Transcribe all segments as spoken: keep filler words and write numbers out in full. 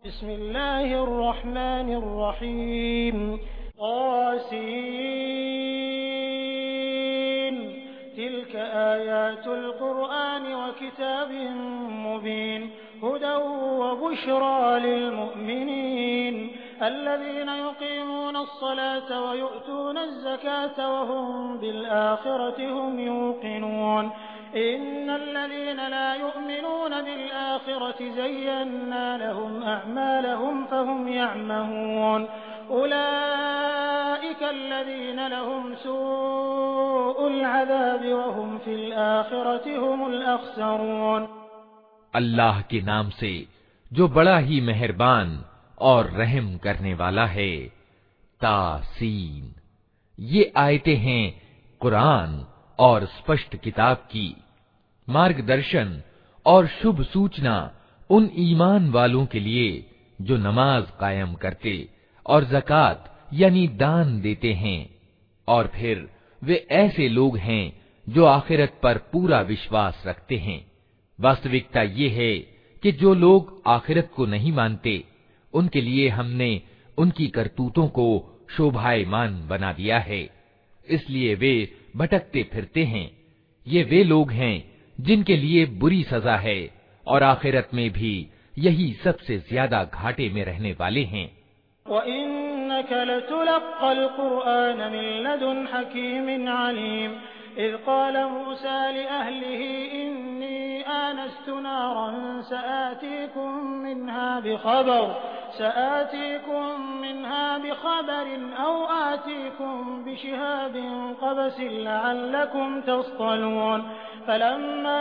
बिस्मिल्लाहिर्रहमानिर्रहीम क़ासिम तिल्क आयातुल क़ुरआन व किताबिम मुबीन हुदन व बुश्रा लिल मुमिनीन अल्लज़ीना युक़ीमूनस्सलाता व यु'तूनज़्ज़काता व हुम बिल आखिरति हुम यूक़िनून इन्नल्लज़ीना ला यु'मिनूना बिल आखिरति ज़य्यन्ना लहुम अअमालहुम फहुम यअमहून उलाइका अल्लज़ीना लहुम सूउल अज़ाबि व हुम फिल आखिरति हुमुल अख़्सरून। अल्लाह के नाम से जो बड़ा ही मेहरबान और रहम करने वाला है। तासीन, ये आयतें हैं कुरान और स्पष्ट किताब की, मार्गदर्शन और शुभ सूचना उन ईमान वालों के लिए जो नमाज कायम करते और ज़कात यानी दान देते हैं, और फिर वे ऐसे लोग हैं जो आखिरत पर पूरा विश्वास रखते हैं। वास्तविकता ये है कि जो लोग आखिरत को नहीं मानते, उनके लिए हमने उनकी करतूतों को शोभायमान बना दिया है, इसलिए वे भटकते फिरते हैं। ये वे लोग हैं जिनके लिए बुरी सजा है और आखिरत में भी यही सबसे ज्यादा घाटे में रहने वाले हैं। व इन्नक लतुलक़्क़ल क़ुरआन मिन लदुन हकीमिन अलीम इज़ क़ाल मूसा लिअहलिही इन्नी आनस्तु नारन सआतीकुम मिन्हा बिख़बर सआतीकुम मिन्हा बिख़बरिन औ आतीकुम बिशिहाबिन क़बसिन लअल्लकुम तस्ṭलून फलम्मा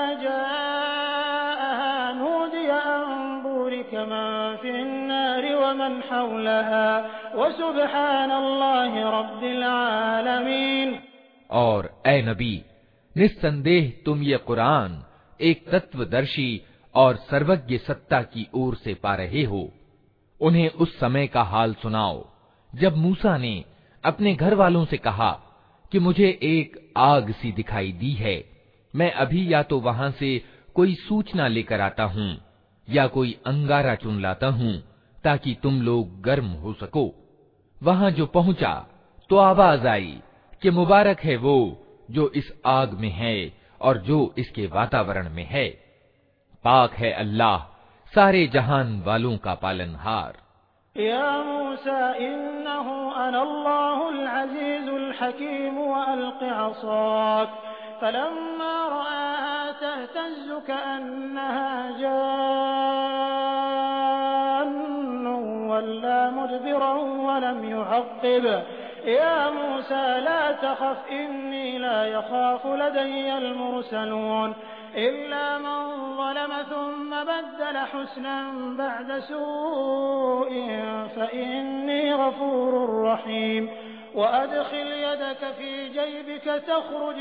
जाअहा नूदिय अन बुरिक मन फ़िन्नार व मन हौलहा व सुब्हानल्लाहि रब्बिल आलमीन। और ए नबी, निस्संदेह तुम ये कुरान एक तत्वदर्शी और सर्वज्ञ सत्ता की ओर से पा रहे हो। उन्हें उस समय का हाल सुनाओ जब मूसा ने अपने घर वालों से कहा कि मुझे एक आग सी दिखाई दी है, मैं अभी या तो वहां से कोई सूचना लेकर आता हूँ या कोई अंगारा चुन लाता हूँ ताकि तुम लोग गर्म हो सको। वहां जो पहुंचा तो आवाज आई कि मुबारक है वो जो इस आग में है और जो इसके वातावरण में है। पाक है अल्लाह सारे जहान वालों का पालनहार। या मूसा इन्नहु अनल्लाहुल अज़ीज़ुल हकीम व अल्क़ि असाक फलम्मा रआहा तहतज़्ज़ु कअन्नहा जान्नुन वल्ला मुदबिरन व लम युअक़्क़िब या मूसा ला तख़फ़ इन्नी ला यख़ाफ़ु लदय्यल मुरसलून इल्ला मन ज़लम थुम्म बद्दल हुस्नन बअद सूइन फ़इन्नी गफ़ूरुर रहीम व अदख़िल यदक फ़ी जयबिक तख़रुज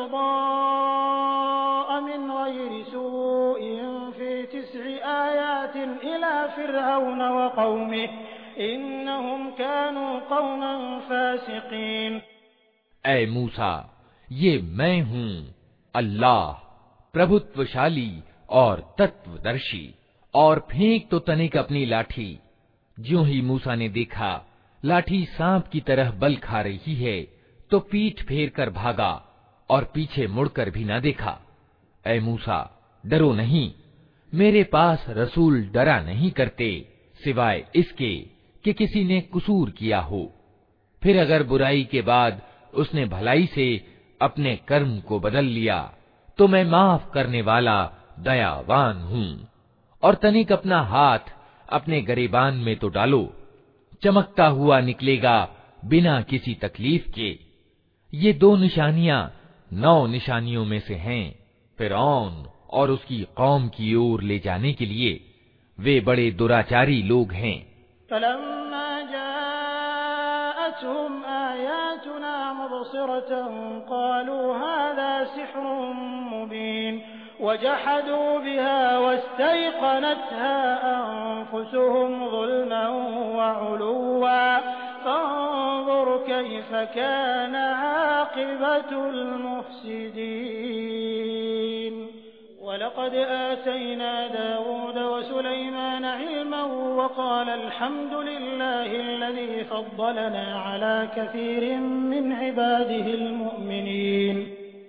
बैज़ाअ मिन ग़ैरि सूइन फ़ी तिस्'i आयातिन इला फ़िरऔन व क़ौमिहि इन्नहुम कानू क़ौमन फ़ासिक़ीन। ऐ मूसा, ये मैं हूँ अल्लाह, प्रभुत्वशाली और तत्वदर्शी। और फेंक तो तनिक अपनी लाठी। ज्यों ही मूसा ने देखा लाठी सांप की तरह बल खा रही है, तो पीठ फेर कर भागा और पीछे मुड़कर भी न देखा। ऐ मूसा, डरो नहीं, मेरे पास रसूल डरा नहीं करते सिवाय इसके कि किसी ने कसूर किया हो, फिर अगर बुराई के बाद उसने भलाई से अपने कर्म को बदल लिया तो मैं माफ करने वाला दयावान हूँ। और तनिक अपना हाथ अपने गरेबान में तो डालो, चमकता हुआ निकलेगा बिना किसी तकलीफ के। ये दो निशानियां नौ निशानियों में से हैं फ़िरऔन और उसकी कौम की ओर ले जाने के लिए। वे बड़े दुराचारी लोग हैं। फलम्मा जाअतहुम आयातुना मुबसिरतन क़ालू हाज़ा सिह्रुम मुबीन वजहदू बिहा वस्तयक़नतहा अन्फुसुहुम ज़ुल्मन व उलुव्वा फ़न्ज़ुर कैफ़ कान आक़िबतुल मुफ़्सिदीन। वलक़द आतैना दाऊद सुलैमान इल्मन व क़ाल अल्हम्दुलिल्लाहि अल्लज़ी फ़द्दलना अला कसीरिन मिन इबादिहिल मुमिनीन।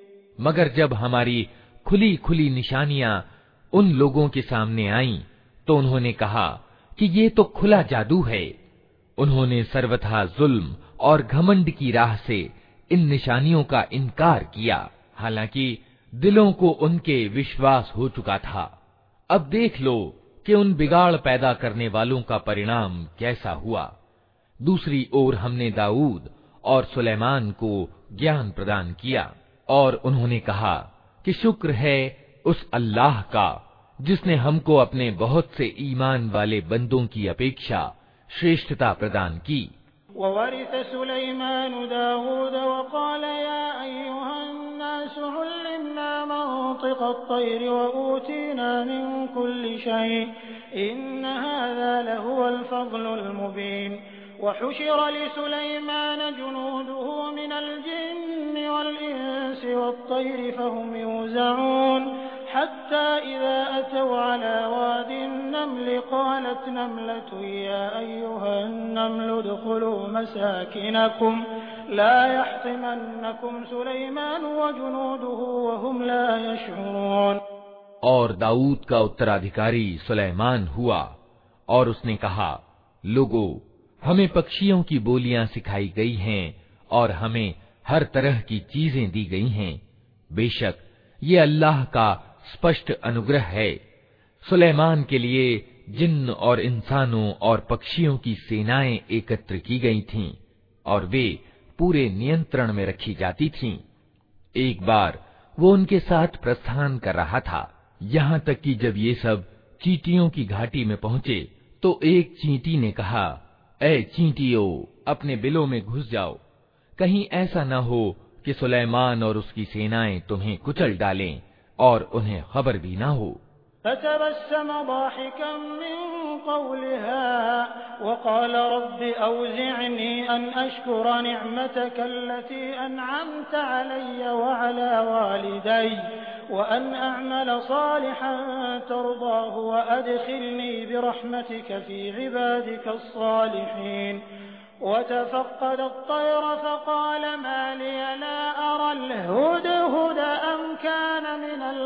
मगर जब हमारी खुली खुली निशानियां उन लोगों के सामने आईं तो उन्होंने कहा कि ये तो खुला जादू है। उन्होंने सर्वथा जुल्म और घमंड की राह से इन निशानियों का इनकार किया, हालांकि दिलों को उनके विश्वास हो चुका था। अब देख लो कि उन बिगाड़ पैदा करने वालों का परिणाम कैसा हुआ। दूसरी ओर हमने दाऊद और सुलेमान को ज्ञान प्रदान किया और उन्होंने कहा कि शुक्र है उस अल्लाह का जिसने हमको अपने बहुत से ईमान वाले बंदों की अपेक्षा श्रेष्ठता प्रदान की। ववरिस सुलैमान दाऊद व क़ाल या अय्युहन्नास उल्लिमना मंतिक़ अत्तैर व ऊतीना मिन कुल्लि शै इन्न हाज़ा लहुवल फ़ज़्लुल मुबीन। वहुशिर लिसुलैमान जुनूदुहु मिनल जिन्नि वल इंसि वत्तैर फ़हुम यूज़ऊन हत्ता इज़ा अतौ अला वादिन नम्ल क़ालत नम्लतुन या अय्युहन नम्लु उद्ख़ुलू मसाकिनकुम ला यहतिमन्नकुम सुलैमान व जुनूदुहु व हुम ला यशऊरून। और दाऊद का उत्तराधिकारी सुलेमान हुआ और उसने कहा, लोगों, हमें पक्षियों की बोलियां सिखाई गई हैं और हमें हर तरह की चीजें दी गई हैं। बेशक ये अल्लाह का स्पष्ट अनुग्रह है। सुलेमान के लिए जिन्न और इंसानों और पक्षियों की सेनाएं एकत्र की गई थीं और वे पूरे नियंत्रण में रखी जाती थीं। एक बार वो उनके साथ प्रस्थान कर रहा था, यहाँ तक कि जब ये सब चींटियों की घाटी में पहुंचे तो एक चींटी ने कहा, ऐ चींटियों, अपने बिलों में घुस जाओ, कहीं ऐसा न हो कि सुलेमान और उसकी सेनाएं तुम्हें कुचल डालें और उन्हें खबर भी न हो। फतबस्सम दाहिकन मिन क़ौलिहा व क़ाल रब्बि औज़ि'नी अन अश्कुरा नि'मतक अल्लती अन'अमत अलय्य व अला वालिदैय व अन अअमल सालिहन तर्दाहु व अदखिलनी बिरहमतिक फी इबादिक अस्सालिहीन। वतफ़क़्क़द अत्तैर फ़क़ाल मा लिय ला अरल हुदहुद अम कान मिनल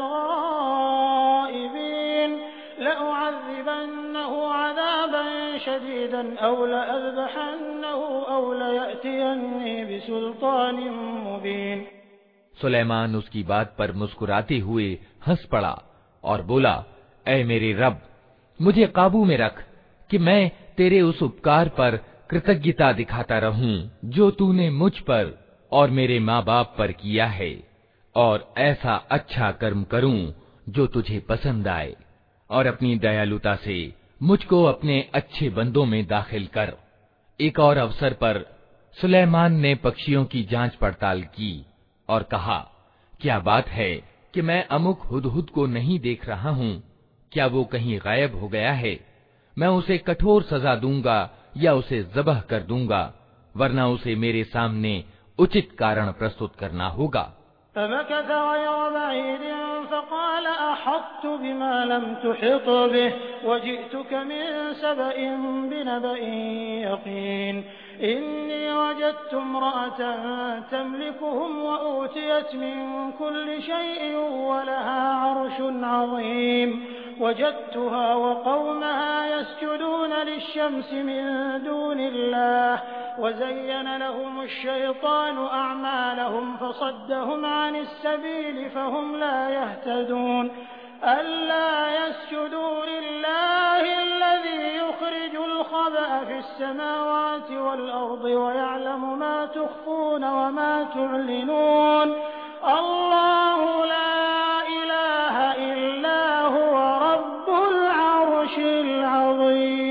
गाइबीन लअुअज़्ज़िबन्नहु अज़ाबन शदीदन औ लअज़बहन्नहु औ लयअतियन्नी बिसुल्तानिन मुबीन। सुलेमान उसकी बात पर मुस्कुराते हुए हंस पड़ा और बोला, ऐ मेरे रब, मुझे काबू में रख कि मैं तेरे उस उपकार पर कृतज्ञता दिखाता रहूं जो तूने मुझ पर और मेरे माँ बाप पर किया है, और ऐसा अच्छा कर्म करूं जो तुझे पसंद आए, और अपनी दयालुता से मुझको अपने अच्छे बंदों में दाखिल कर। एक और अवसर पर सुलेमान ने पक्षियों की जांच पड़ताल की और कहा, क्या बात है कि मैं अमुक हुदहुद को नहीं देख रहा हूँ, क्या वो कहीं गायब हो गया है? मैं उसे कठोर सजा दूंगा या उसे ज़बह कर दूंगा, वरना उसे मेरे सामने उचित कारण प्रस्तुत करना होगा। फमकथ गयरा बईदिन फ़क़ाल अहत्तु बिमा लम तुहित बिहि वजि'तुक मिन सबइन बिनबइन यक़ीन। इन्नी वजदतु इम्रअतन तमलिकुहुम व ऊतियत मिन कुल्लि शैइन व लहा अर्शुन अज़ीम वजदतुहा व क़ौमहा यस्जुदून लिश्शम्सि मिन दूनिल्लाह वज़य्यन लहुमु श्शैतानु अअमालहुम फसद्दहुम अनिस्सबील फ़हुम ला यहतदून। अल्ला यस्जुदू लिल्लाहि अल्लज़ी युख़रिजुल ख़बअ फ़िस्समावाति वल अर्दि व यअलमु मा तुख़फ़ून व मा तु'लिनून। अल्लाहु ला इलाहा इल्ला हुवा रब्बुल अर्शिल अज़ीम।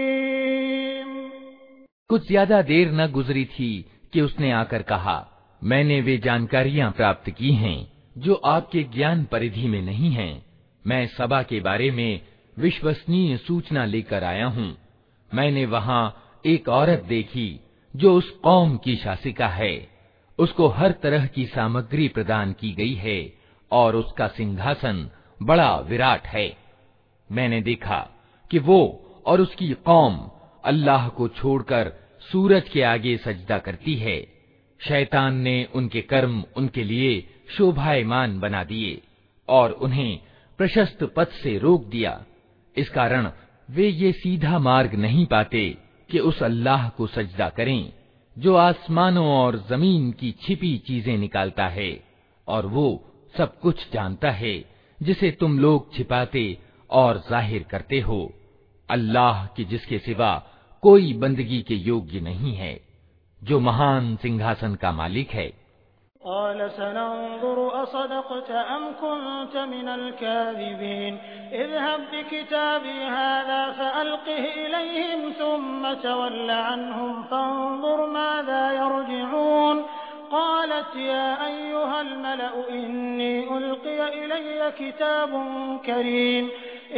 कुछ ज्यादा देर न गुजरी थी कि उसने आकर कहा, मैंने वे जानकारियां प्राप्त की हैं जो आपके ज्ञान परिधि में नहीं हैं। मैं सबा के बारे में विश्वसनीय सूचना लेकर आया हूँ। मैंने वहाँ एक औरत देखी जो उस कौम की शासिका है। उसको हर तरह की सामग्री प्रदान की गई है और उसका सिंहासन बड़ा विराट है। मैंने देखा कि वो और उसकी कौम अल्लाह को छोड़कर सूरज के आगे सजदा करती है। शैतान ने उनके कर्म उनके लिए शोभायमान बना दिए और उन्हें प्रशस्त पथ से रोक दिया। इस कारण वे ये सीधा मार्ग नहीं पाते कि उस अल्लाह को सजदा करें जो आसमानों और जमीन की छिपी चीजें निकालता है, और वो सब कुछ जानता है जिसे तुम लोग छिपाते और जाहिर करते हो। अल्लाह की जिसके सिवा कोई बंदगी के योग्य नहीं है, जो महान सिंहासन का मालिक है। क़ाल सनंज़ुरु असदक़त अम कुन्त मिनल काज़िबीन इज़हब बिकिताबी हाज़ा फ़अल्क़िह इलैहिम सुम्म तवल्ल अन्हुम फ़ंज़ुर माज़ा यरजिऊन। क़ालत या अय्युहल मलअ इन्नी उल्क़िय इलय्य किताबुन करीम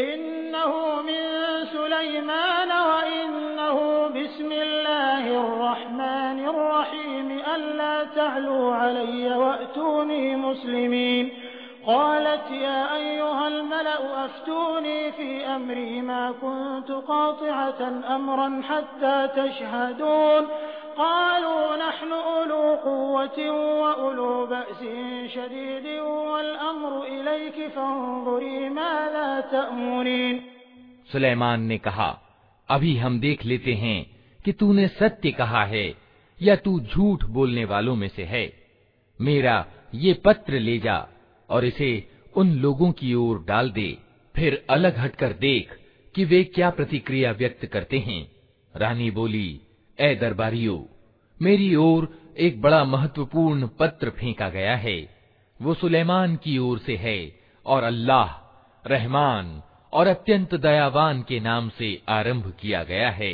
इन्नहु मिन सुलैमान व इन्नहु बिस्मिल्लाहिर रहमानिर रहीम अल्ला तअलू अलय्य वअतूनी मुस्लिमीन। क़ालत या अय्युहल मलअ अफ्तूनी फ़ी अम्री मा कुन्तु क़ातिअतन अम्रन हत्ता तशहदून। क़ालू नहनु उलू क़ुव्वतिन व उलू बअसिन शदीदिन वल अम्रु इलैकि फ़ंज़ुरी माज़ा तअमुरीन। सुलेमान ने कहा, अभी हम देख लेते हैं कि तूने सत्य कहा है या तू झूठ बोलने वालों में से है। मेरा ये पत्र ले जा और इसे उन लोगों की ओर डाल दे, फिर अलग हटकर देख कि वे क्या प्रतिक्रिया व्यक्त करते हैं। रानी बोली, ए दरबारियों, मेरी ओर एक बड़ा महत्वपूर्ण पत्र फेंका गया है। वो सुलेमान की ओर से है और अल्लाह रहमान और अत्यंत दयावान के नाम से आरंभ किया गया है।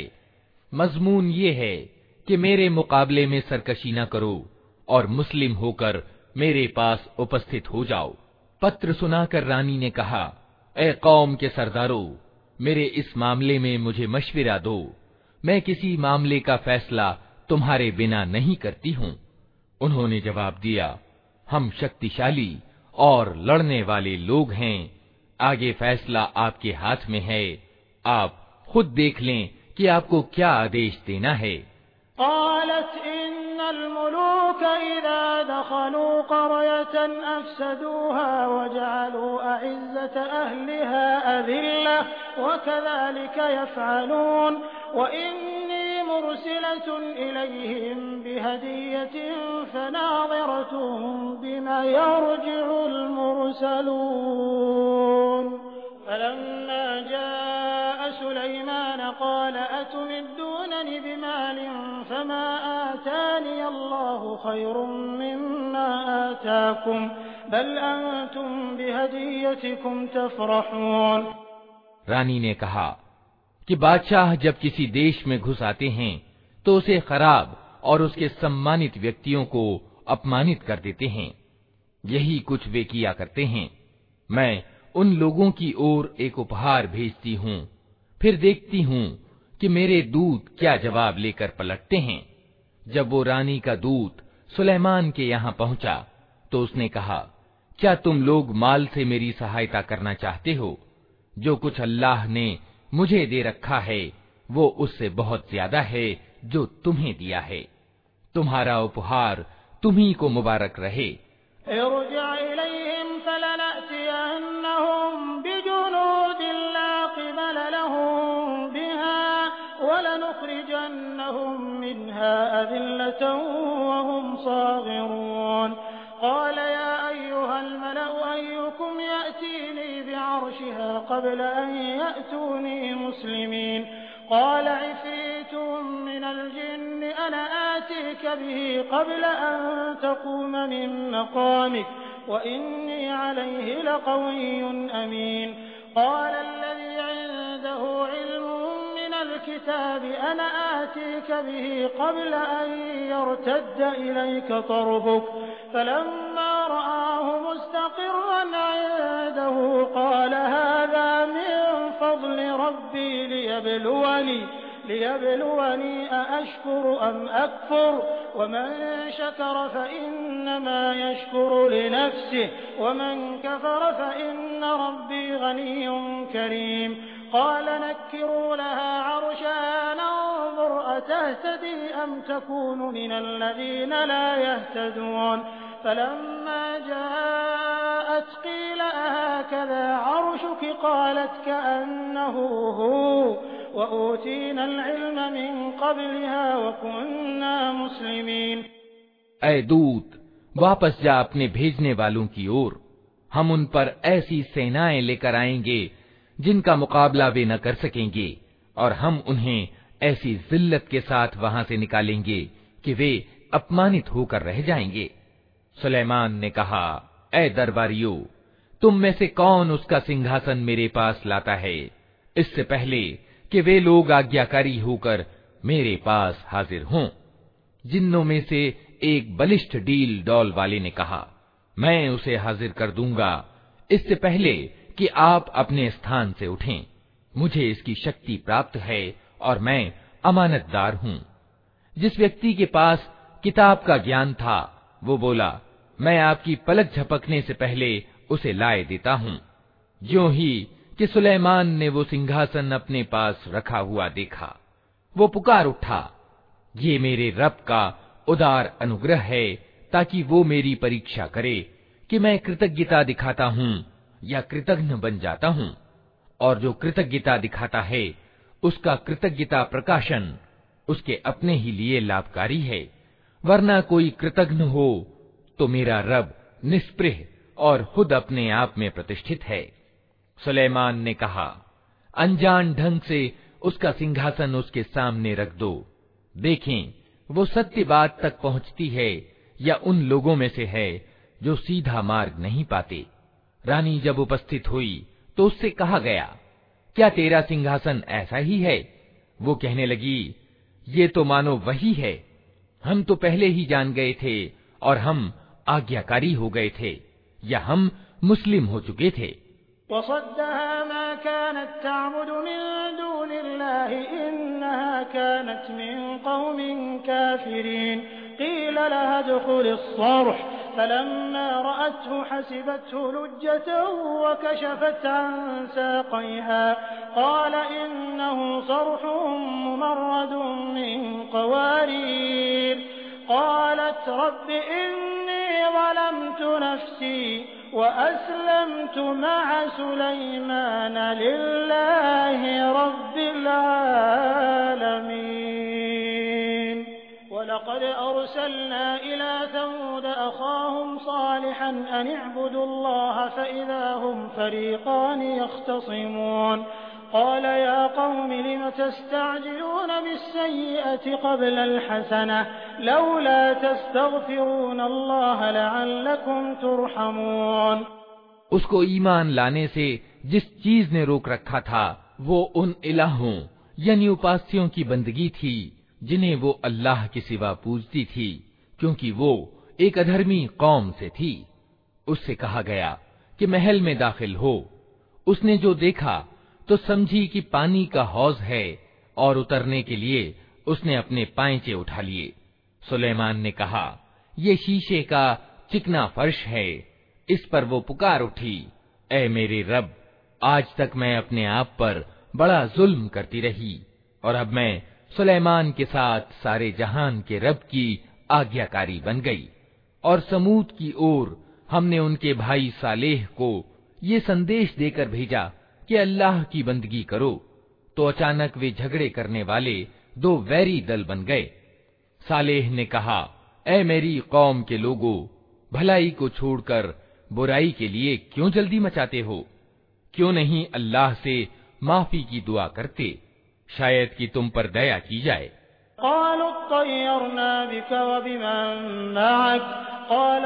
मजमून ये है कि मेरे मुकाबले में सरकशी न करो और मुस्लिम होकर मेरे पास उपस्थित हो जाओ। पत्र सुनाकर रानी ने कहा, ए कौम के सरदारों, मेरे इस मामले में मुझे मशविरा दो। मैं किसी मामले का फैसला तुम्हारे बिना नहीं करती हूँ। उन्होंने जवाब दिया, हम शक्तिशाली और लड़ने वाले लोग हैं। आगे फैसला आपके हाथ में है। आप खुद देख लें कि आपको क्या आदेश देना है। क़ालत इन्नल मुलूक इज़ा दख़लू क़रयतन अफ़सदूहा वजअलू अइज़्ज़त अहलिहा अज़िल्ला व कज़ालिक यफ़अलून व इन्नी मुरसिलतुन इलैहिम बिहदिय्यतिन फ़नाज़िरतुन बिमा यरजिउल मुरसलून। फलम्मा जाअ सुलैमान क़ाल अतुमिद्दूननि बिमालिन फमा आतानि अल्लाहु खैरुम मिम्मा आताकुम बल अंतुम बिहदिय्यतिकुम तफ़रहून। रानी ने कहा कि बादशाह जब किसी देश में घुस आते हैं तो उसे खराब और उसके सम्मानित व्यक्तियों को अपमानित कर देते हैं। यही कुछ वे किया करते हैं। मैं उन लोगों की ओर एक उपहार भेजती हूँ, फिर देखती हूँ कि मेरे दूत क्या जवाब लेकर पलटते हैं। जब वो रानी का दूत सुलेमान के यहाँ पहुंचा तो उसने कहा, क्या तुम लोग माल से मेरी सहायता करना चाहते हो? जो कुछ अल्लाह ने मुझे दे रखा है वो उससे बहुत ज्यादा है जो तुम्हें दिया है। तुम्हारा उपहार तुम्ही को मुबारक रहे। इरजा इलैहिम फलनअतियन्नहुम बिजुनूदिन ला क़िबल लहुम बिहा वलनुख़रिजन्नहुम मिन्हा अज़िल्लतन वहुम साग़िरून। क़ाल या अय्युहल मलअ अय्युकुम यअतीनी बिअर्शिहा क़ब्ल अन यअतूनी मुस्लिमीन। क़ाल इफ़रीतुम मिनल जिन्नि अना आतीक बिही क़ब्ल अन तक़ूम मिन मक़ामिक व इन्नी अलैहि लक़विय्युन अमीन। क़ाल अल्लज़ी इन्दहु इल्मुम मिनल किताबि अना आतीक बिही क़ब्ल अन यर्तद्द इलैक तर्फ़ुक फलम्मा रआहु मुस्तक़िर्रन इन्दहु क़ाल हाज़ा मिन फ़ज़्लि रब्बी लियब्लुवनी लियब्लुवनी अअश्कुरु अम अकफ़ुर वमन शकर फ़इन्नमा यशकुरु लिनफ़्सिहि वमन कफ़र फ़इन्न रब्बी गनिय्युन करीम। قال نكروا لها عرشها ننظر أتهتدي أم تكون من الذين لا يهتدون فلما جاءت قيل أهكذا عرشك قالت كأنه هو وأوتينا العلم من قبلها وكنا مسلمين। ऐ दूत, वापस जा अपने भेजने वालों की ओर। हम उन पर ऐसी सेनाएं लेकर आएंगे जिनका मुकाबला वे न कर सकेंगे, और हम उन्हें ऐसी जिल्लत के साथ वहां से निकालेंगे कि वे अपमानित होकर रह जाएंगे। सुलेमान ने कहा, ऐ दरबारियों, तुम में से कौन उसका सिंहासन मेरे पास लाता है, इससे पहले कि वे लोग आज्ञाकारी होकर मेरे पास हाजिर हों। जिन्नों में से एक बलिष्ठ डील डौल वाले ने कहा, मैं उसे हाजिर कर दूंगा इससे पहले कि आप अपने स्थान से उठें। मुझे इसकी शक्ति प्राप्त है और मैं अमानतदार हूँ। जिस व्यक्ति के पास किताब का ज्ञान था वो बोला, मैं आपकी पलक झपकने से पहले उसे लाए देता हूँ। ज्यों ही कि सुलेमान ने वो सिंहासन अपने पास रखा हुआ देखा, वो पुकार उठा, ये मेरे रब का उदार अनुग्रह है, ताकि वो मेरी परीक्षा करे कि मैं कृतज्ञता दिखाता हूँ या कृतघ्न बन जाता हूँ। और जो कृतज्ञता दिखाता है उसका कृतज्ञता प्रकाशन उसके अपने ही लिए लाभकारी है, वरना कोई कृतघ्न हो तो मेरा रब निस्पृह और खुद अपने आप में प्रतिष्ठित है। सुलेमान ने कहा, अनजान ढंग से उसका सिंहासन उसके सामने रख दो, देखें वो सत्य बात तक पहुंचती है या उन लोगों में से है जो सीधा मार्ग नहीं पाते। रानी जब उपस्थित हुई तो उससे कहा गया, क्या तेरा सिंहासन ऐसा ही है? वो कहने लगी, ये तो मानो वही है। हम तो पहले ही जान गए थे और हम आज्ञाकारी हो गए थे या हम मुस्लिम हो चुके थे। वसद्दहा मा कानत तअबुदु मिन दूनिल्लाहि इन्नहा कानत मिन कौमिन काफिरीन क़ील लहा उद्ख़ुलिस सर्ह फलम्मा रअतहु हसिबतहु लुज्जतन वकशफत अन साक़यहा क़ाल इन्नहु सर्हुन मुमर्रदुन मिन क़वारीर क़ालत रब्बि इन्नी ज़लमतु नफ़्सी वअस्लमतु मअ सुलैमान लिल्लाहि रब्बिल आलमीन। वलक़द अर्सलना इला समूद अख़ाहुम सालिहन अन इअ्बुदुल्लाह फ़इज़ा हुम फ़रीक़ान यख़्तसिमून क़ाल या क़ौमि लिम तस्तअजिलून बिस्सय्यिअति क़ब्ल अलहसनह लौला तस्तग़फ़िरून अल्लाह लअल्लकुम तुरहमून। उसको ईमान लाने से जिस चीज ने रोक रखा था वो उन इलाहों यानी उपास्यों की बंदगी थी जिन्हें वो अल्लाह के सिवा पूजती थी, क्योंकि वो एक अधर्मी कौम से थी। उससे कहा गया कि महल में दाखिल हो। उसने जो देखा तो समझी कि पानी का हौज है और उतरने के लिए उसने अपने पांचे उठा लिए। सुलेमान ने कहा, ये शीशे का चिकना फर्श है। इस पर वो पुकार उठी, ऐ मेरे रब, आज तक मैं अपने आप पर बड़ा जुल्म करती रही और अब मैं सुलेमान के साथ सारे जहान के रब की आज्ञाकारी बन गई। और समूद की ओर हमने उनके भाई सालेह को ये संदेश देकर भेजा कि अल्लाह की बंदगी करो, तो अचानक वे झगड़े करने वाले दो वैरी दल बन गए। सालेह ने कहा, ऐ मेरी कौम के लोगों, भलाई को छोड़कर बुराई के लिए क्यों जल्दी मचाते हो? क्यों नहीं अल्लाह से माफी की दुआ करते, शायद कि तुम पर दया की जाए। क़ालू तय्यरना बिक व बिमन मअक क़ाल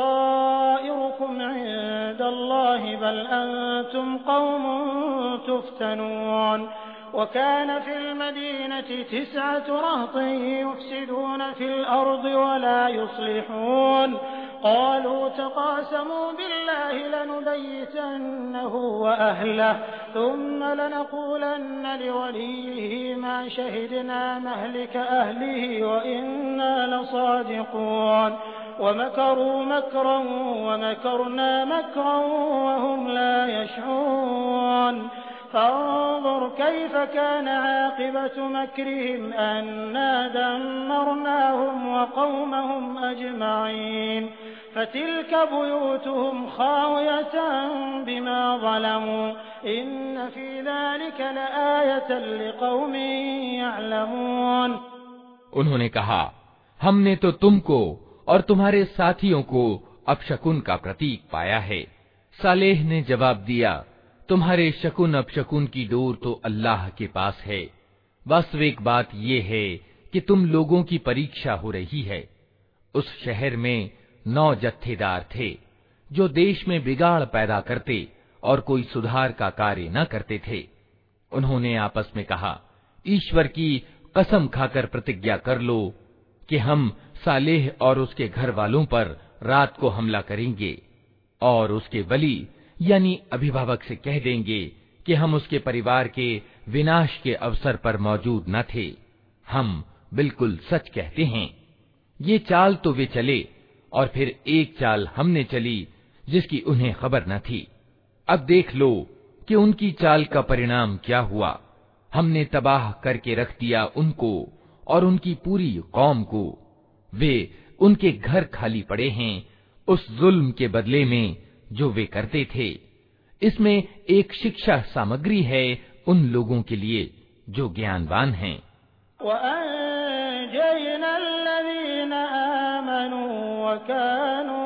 ताइरुकुम इंदल्लाहि बल अंतुम क़ौमुन तुफ्तनून वकान फिल मदीनति तिस्अतु रहतिन युफ़्सिदून फिल अर्दि वला युस्लिहून क़ालू तक़ासमू बिल्लाहि लनुबय्यितन्नहु व अहलहु थुम्म लनक़ूलन्न लिवलिय्यिहि मा शहिदना महलिक अहलिहि व इन्ना लसादिक़ून वमकरू मकरन वमकरना मकरन वहुम ला यशऊन فانظر كيف كان عاقبة مكرهم أنا دمرناهم وقومهم أجمعين فتلك بيوتهم خاوية بما ظلموا إن في ذلك لآية لقوم يعلمون। उन्होंने कहा, हमने तो तुमको और तुम्हारे साथियों को अपशकुन का प्रतीक पाया है। सालेह ने जवाब दिया, तुम्हारे शकुन अपशकुन की डोर तो अल्लाह के पास है। वास्तविक बात ये है कि तुम लोगों की परीक्षा हो रही है। उस शहर में नौ जत्थेदार थे जो देश में बिगाड़ पैदा करते और कोई सुधार का कार्य न करते थे। उन्होंने आपस में कहा, ईश्वर की कसम खाकर प्रतिज्ञा कर लो कि हम सालेह और उसके घर वालों पर रात को हमला करेंगे और उसके वली यानी अभिभावक से कह देंगे कि हम उसके परिवार के विनाश के अवसर पर मौजूद न थे। हम बिल्कुल सच कहते हैं। ये चाल तो वे चले और फिर एक चाल हमने चली जिसकी उन्हें खबर न थी। अब देख लो कि उनकी चाल का परिणाम क्या हुआ। हमने तबाह करके रख दिया उनको और उनकी पूरी कौम को। वे उनके घर खाली पड़े हैं उस जुल्म के बदले में जो वे करते थे। इसमें एक शिक्षा सामग्री है उन लोगों के लिए जो ज्ञानवान हैं। वअंजयना अल्लज़ीना आमनू वकानू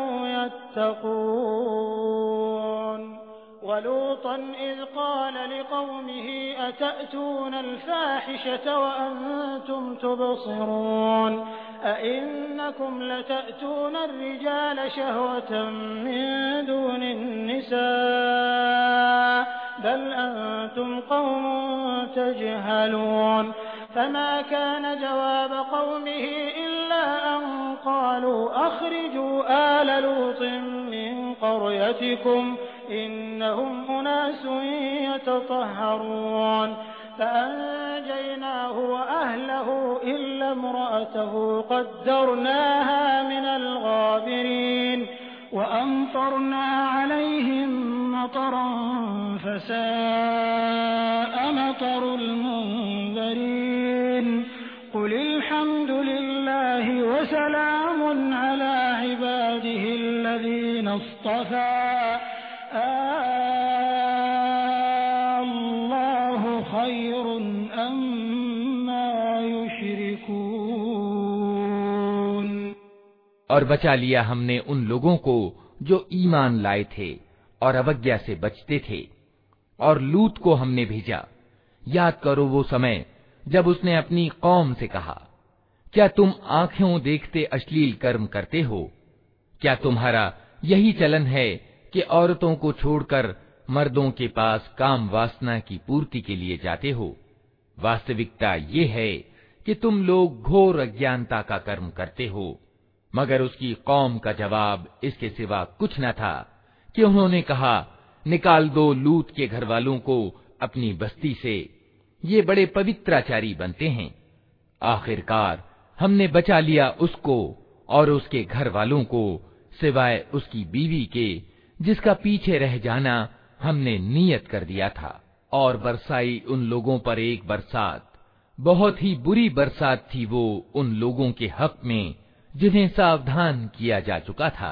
यत्तक़ून वलूतन इज़ क़ाल लिक़ौमिही अतअतूनल फ़ाहिशत वअंतुम तुबसिरून अइन्नकुम लतअतूनर रिजाल शहवतन मिन दूनिन निसा बल अंतुम क़ौमुन तजहलून फमा कान जवाब क़ौमिही इल्ला अन क़ालू अख़रिजू आल लूतिन मिन क़रयतिकुम इन्नहुम उनासुन यतطهرون فأنجيناه وأهله إلا امرأته قدرناها من الغابرين وأمطرنا عليهم مطرا فساء مطر المنذرين قل الحمد لله وسلام على عباده الذين اصطفى الله خير أما يشركون। और बचा लिया हमने उन लोगों को जो ईमान लाए थे और अवज्ञा से बचते थे। और लूत को हमने भेजा। याद करो वो समय जब उसने अपनी कौम से कहा, क्या तुम आंखों देखते अश्लील कर्म करते हो? क्या तुम्हारा यही चलन है कि औरतों को छोड़कर मर्दों के पास काम वासना की पूर्ति के लिए जाते हो? वास्तविकता ये है कि तुम लोग घोर अज्ञानता का कर्म करते हो। मगर उसकी कौम का जवाब इसके सिवा कुछ न था कि उन्होंने कहा, निकाल दो लूत के घर वालों को अपनी बस्ती से, ये बड़े पवित्राचारी बनते हैं। आखिरकार हमने बचा लिया उसको और उसके घर वालों को सिवाय उसकी बीवी के जिसका पीछे रह जाना हमने नियत कर दिया था। और बरसाई उन लोगों पर एक बरसात, बहुत ही बुरी बरसात थी वो उन लोगों के हक में जिन्हें सावधान किया जा चुका था।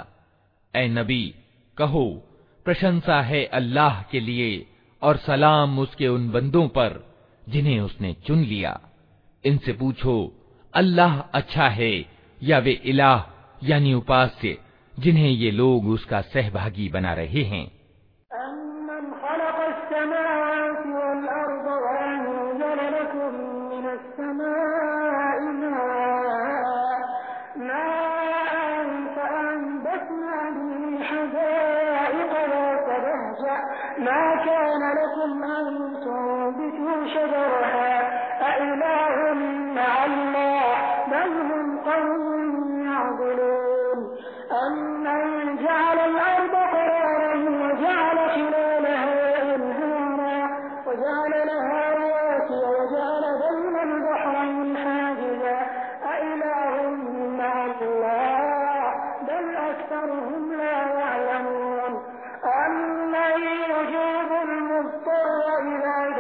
ऐ नबी, कहो, प्रशंसा है अल्लाह के लिए और सलाम उसके उन बंदों पर जिन्हें उसने चुन लिया। इनसे पूछो, अल्लाह अच्छा है या वे इलाह यानी उपास्य जिन्हें ये लोग उसका सहभागी बना रहे हैं। أَمَّن يُجِيبُ الْمُضْطَرَّ إِذَا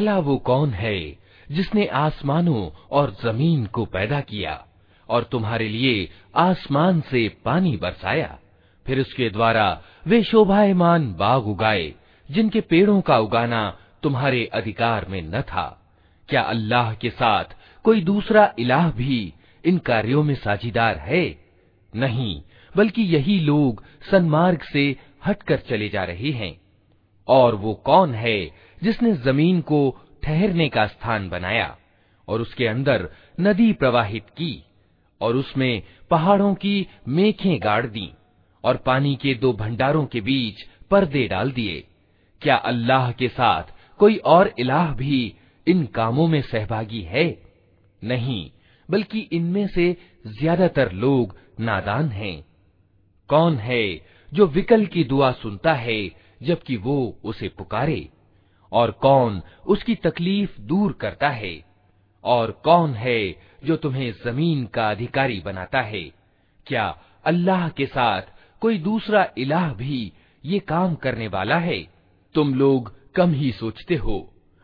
भला वो कौन है जिसने आसमानों और जमीन को पैदा किया और तुम्हारे लिए आसमान से पानी बरसाया, फिर उसके द्वारा वे शोभायमान बाग उगाए जिनके पेड़ों का उगाना तुम्हारे अधिकार में न था। क्या अल्लाह के साथ कोई दूसरा इलाह भी इन कार्यों में साझीदार है? नहीं, बल्कि यही लोग सन्मार्ग से हटकर चले जा रहे हैं। और वो कौन है जिसने जमीन को ठहरने का स्थान बनाया और उसके अंदर नदी प्रवाहित की और उसमें पहाड़ों की मेखें गाड़ दी और पानी के दो भंडारों के बीच पर्दे डाल दिए? क्या अल्लाह के साथ कोई और इलाह भी इन कामों में सहभागी है? नहीं, बल्कि इनमें से ज्यादातर लोग नादान हैं। कौन है जो विकल की दुआ सुनता है जबकि वो उसे पुकारे? और कौन उसकी तकलीफ दूर करता है? और कौन है जो तुम्हें जमीन का अधिकारी बनाता है? क्या अल्लाह के साथ कोई दूसरा इलाह भी ये काम करने वाला है? तुम लोग कम ही सोचते हो।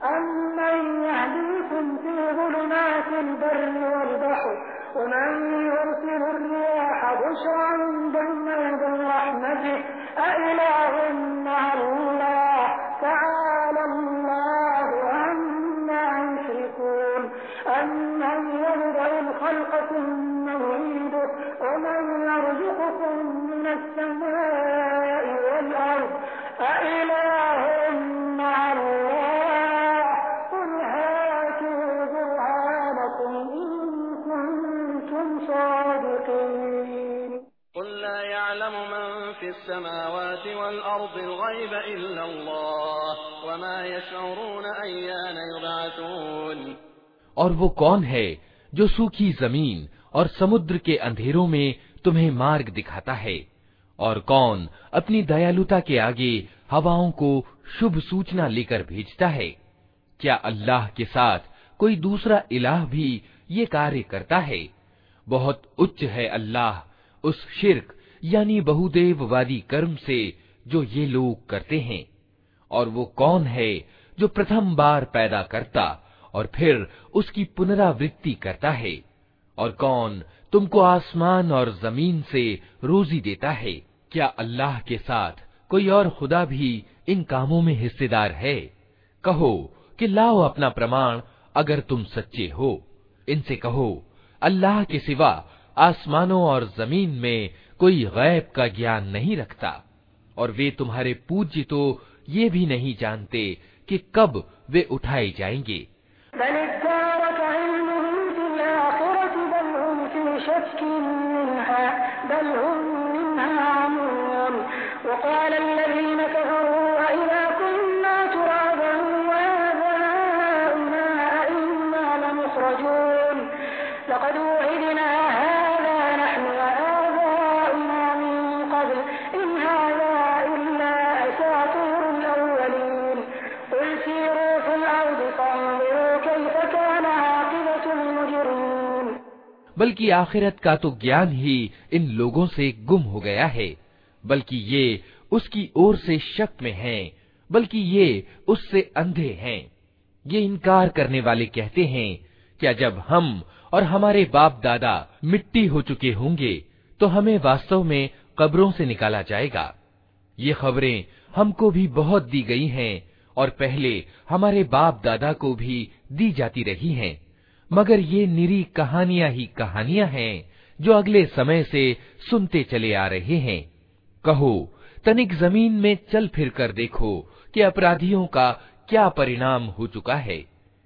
और वो कौन है जो सूखी जमीन और समुद्र के अंधेरों में तुम्हें मार्ग दिखाता है? और कौन अपनी दयालुता के आगे हवाओं को शुभ सूचना लेकर भेजता है? क्या अल्लाह के साथ कोई दूसरा इलाह भी ये कार्य करता है? बहुत उच्च है अल्लाह उस शिर्क यानी बहुदेववादी कर्म से जो ये लोग करते हैं। और वो कौन है जो प्रथम बार पैदा करता और फिर उसकी पुनरावृत्ति करता है? और कौन तुमको आसमान और जमीन से रोजी देता है? क्या अल्लाह के साथ कोई और खुदा भी इन कामों में हिस्सेदार है? कहो कि लाओ अपना प्रमाण अगर तुम सच्चे हो। इनसे कहो, अल्लाह के सिवा आसमानों और जमीन में कोई गैब का ज्ञान नहीं रखता और वे तुम्हारे पूज्य तो ये भी नहीं जानते कि कब वे उठाए जाएंगे। बल्कि आखिरत का तो ज्ञान ही इन लोगों से गुम हो गया है, बल्कि ये उसकी ओर से शक में हैं, बल्कि ये उससे अंधे हैं। ये इनकार करने वाले कहते हैं, क्या जब हम और हमारे बाप दादा मिट्टी हो चुके होंगे तो हमें वास्तव में कब्रों से निकाला जाएगा? ये खबरें हमको भी बहुत दी गई हैं और पहले हमारे बाप दादा को भी दी जाती रही हैं, मगर ये निरी कहानियां ही कहानियां हैं जो अगले समय से सुनते चले आ रहे हैं। कहो, तनिक जमीन में चल फिर कर देखो कि अपराधियों का क्या परिणाम हो चुका है।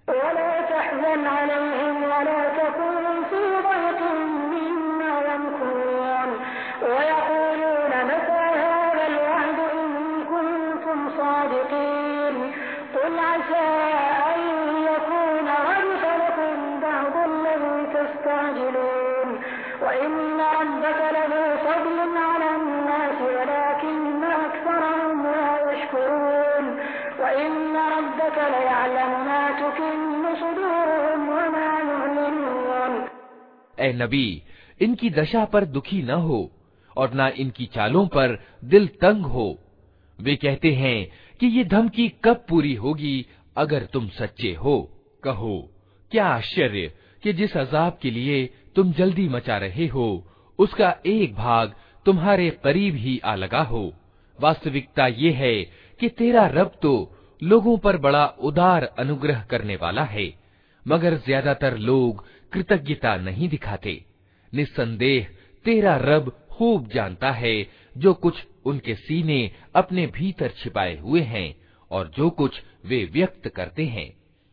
ए नबी, इनकी दशा पर दुखी न हो और न इनकी चालों पर दिल तंग हो। वे कहते हैं कि ये धमकी कब पूरी होगी, अगर तुम सच्चे हो, कहो क्या आश्चर्य कि जिस अजाब के लिए तुम जल्दी मचा रहे हो उसका एक भाग तुम्हारे करीब ही आ लगा हो। वास्तविकता ये है कि तेरा रब तो लोगों पर बड़ा उदार अनुग्रह करने वाला है, मगर ज्यादातर लोग कृतज्ञता नहीं दिखाते। निस्संदेह तेरा रब खूब जानता है जो कुछ उनके सीने अपने भीतर छिपाए हुए हैं और जो कुछ वे व्यक्त करते हैं।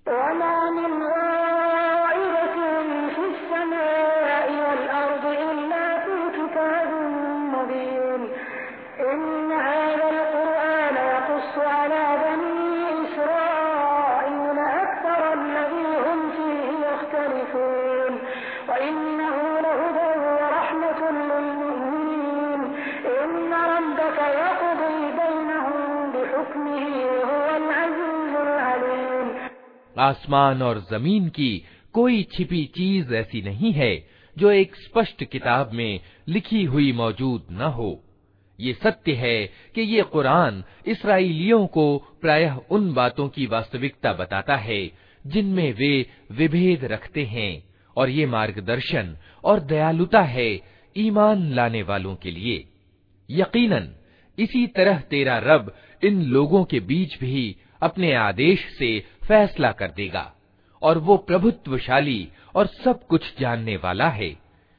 आसमान और जमीन की कोई छिपी चीज ऐसी नहीं है जो एक स्पष्ट किताब में लिखी हुई मौजूद न हो। ये सत्य है कि ये कुरान इस्राएलियों को प्रायः उन बातों की वास्तविकता बताता है जिनमें वे विभेद रखते हैं, और ये मार्गदर्शन और दयालुता है ईमान लाने वालों के लिए। यकीनन इसी तरह तेरा रब इन लोगों के बीच भी अपने आदेश से फैसला कर देगा, और वो प्रभुत्वशाली और सब कुछ जानने वाला है।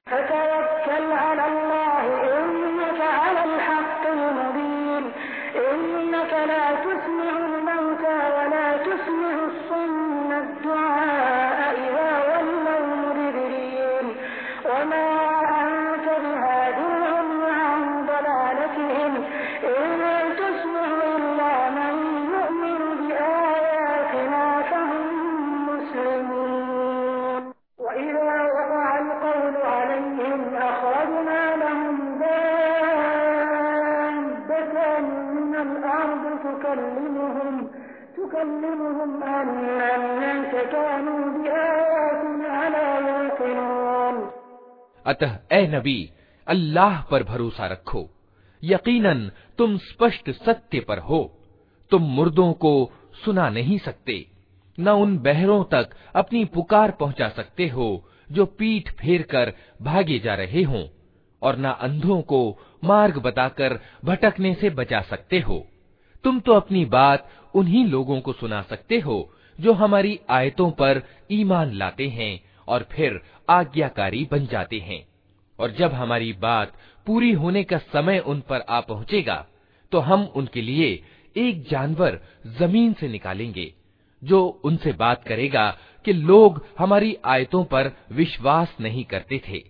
अतः ए नबी, अल्लाह पर भरोसा रखो, यकीनन तुम स्पष्ट सत्य पर हो। तुम मुर्दों को सुना नहीं सकते, न उन बहरों तक अपनी पुकार पहुंचा सकते हो जो पीठ फेर कर भागे जा रहे हों, और न अंधों को मार्ग बताकर भटकने से बचा सकते हो। तुम तो अपनी बात उन्हीं लोगों को सुना सकते हो जो हमारी आयतों पर ईमान लाते हैं और फिर आज्ञाकारी बन जाते हैं। और जब हमारी बात पूरी होने का समय उन पर आ पहुंचेगा तो हम उनके लिए एक जानवर जमीन से निकालेंगे जो उनसे बात करेगा कि लोग हमारी आयतों पर विश्वास नहीं करते थे।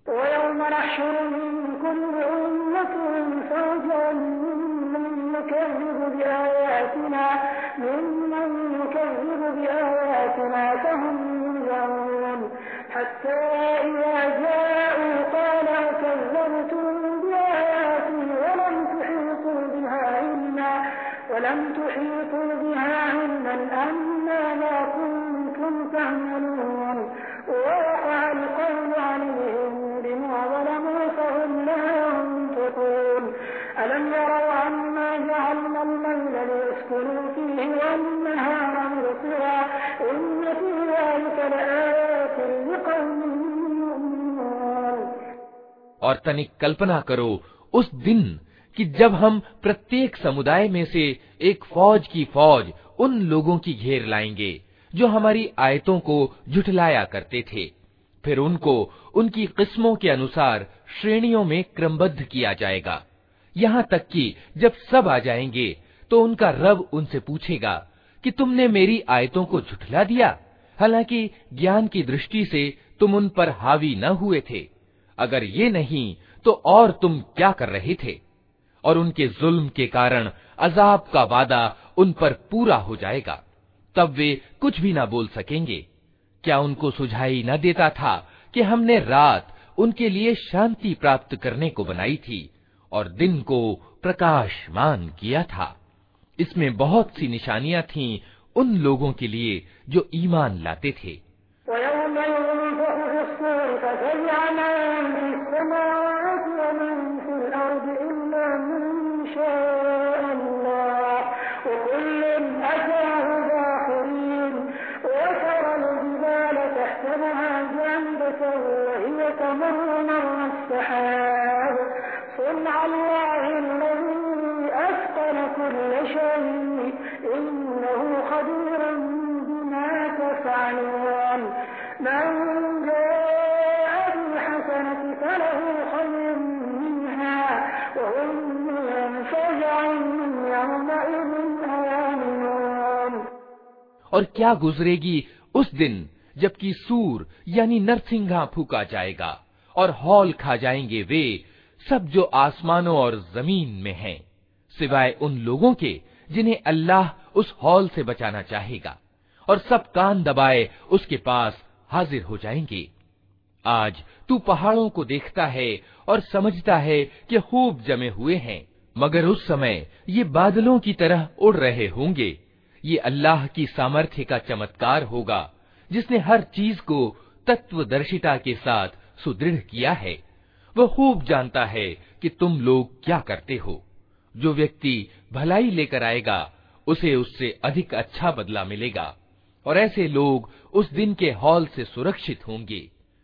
और तनिक कल्पना करो उस दिन कि जब हम प्रत्येक समुदाय में से एक फौज की फौज उन लोगों की घेर लाएंगे जो हमारी आयतों को झुठलाया करते थे। फिर उनको उनकी किस्मों के अनुसार श्रेणियों में क्रमबद्ध किया जाएगा, यहाँ तक कि जब सब आ जाएंगे तो उनका रब उनसे पूछेगा कि तुमने मेरी आयतों को झुठला दिया, हालांकि ज्ञान की दृष्टि से तुम उन पर हावी न हुए थे। अगर ये नहीं तो और तुम क्या कर रहे थे? और उनके जुल्म के कारण अजाब का वादा उन पर पूरा हो जाएगा, तब वे कुछ भी ना बोल सकेंगे। क्या उनको सुझाई न देता था कि हमने रात उनके लिए शांति प्राप्त करने को बनाई थी और दिन को प्रकाशमान किया था। इसमें बहुत सी निशानियां थीं उन लोगों के लिए जो ईमान लाते थे। خفيفة وهي تمر مر السحاب صنع الله الذي أتقن كل شيء إنه خبير بما تفعلون من جاء بالحسنة فله خير منها وهم من فزع يومئذ آمنون। और क्या गुजरेगी उस दिन जबकि सूर यानी नरसिंघा फूका जाएगा और हौल खा जाएंगे वे सब जो आसमानों और जमीन में हैं, सिवाय उन लोगों के जिन्हें अल्लाह उस हौल से बचाना चाहेगा, और सब कान दबाए उसके पास हाजिर हो जाएंगे। आज तू पहाड़ों को देखता है और समझता है कि खूब जमे हुए हैं, मगर उस समय ये बादलों की तरह उड़ रहे होंगे। ये अल्लाह की सामर्थ्य का चमत्कार होगा जिसने हर चीज को तत्वदर्शिता के साथ सुदृढ़ किया है। वह खूब जानता है कि तुम लोग क्या करते हो। जो व्यक्ति भलाई लेकर आएगा उसे उससे अधिक अच्छा बदला मिलेगा, और ऐसे लोग उस दिन के हौल से सुरक्षित होंगे।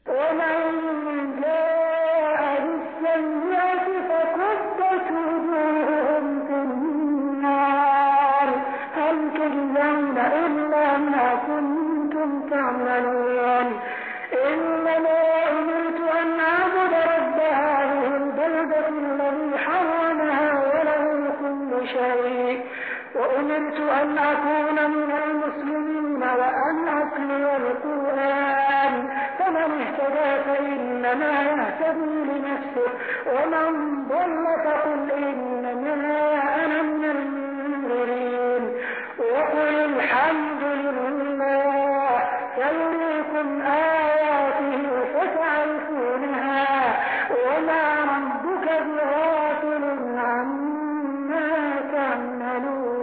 وأمرت أن أكون من المسلمين وأن أتلو القرآن فمن اهتدى فإنما يهتدي لنفسه ومن ضل فقل إنما أنا من المنذرين وقل الحمد لله سيريكم آياته فتعرفونها وما ربك بغافل عما تعملون।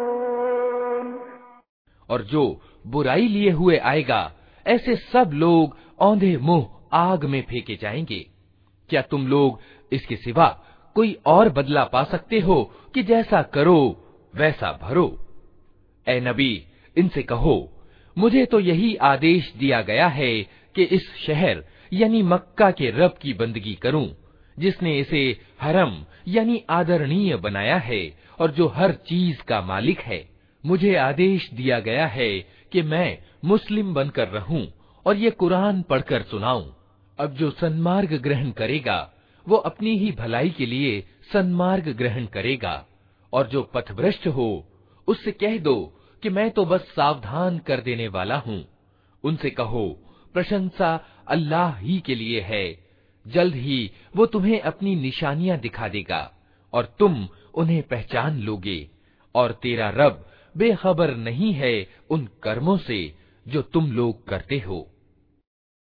और जो बुराई लिए हुए आएगा ऐसे सब लोग औंधे मुंह आग में फेंके जाएंगे। क्या तुम लोग इसके सिवा कोई और बदला पा सकते हो कि जैसा करो वैसा भरो? ए नबी, इनसे कहो, मुझे तो यही आदेश दिया गया है कि इस शहर यानी मक्का के रब की बंदगी करूं, जिसने इसे हरम यानी आदरणीय बनाया है और जो हर चीज का मालिक है। मुझे आदेश दिया गया है कि मैं मुस्लिम बनकर रहूं और ये कुरान पढ़कर सुनाऊं। अब जो सन्मार्ग ग्रहण करेगा वो अपनी ही भलाई के लिए सन्मार्ग ग्रहण करेगा, और जो पथभ्रष्ट हो उससे कह दो कि मैं तो बस सावधान कर देने वाला हूँ। उनसे कहो, प्रशंसा अल्लाह ही के लिए है। जल्द ही वो तुम्हें अपनी निशानियां दिखा देगा और तुम उन्हें पहचान लोगे, और तेरा रब बेखबर नहीं है उन कर्मों से जो तुम लोग करते हो।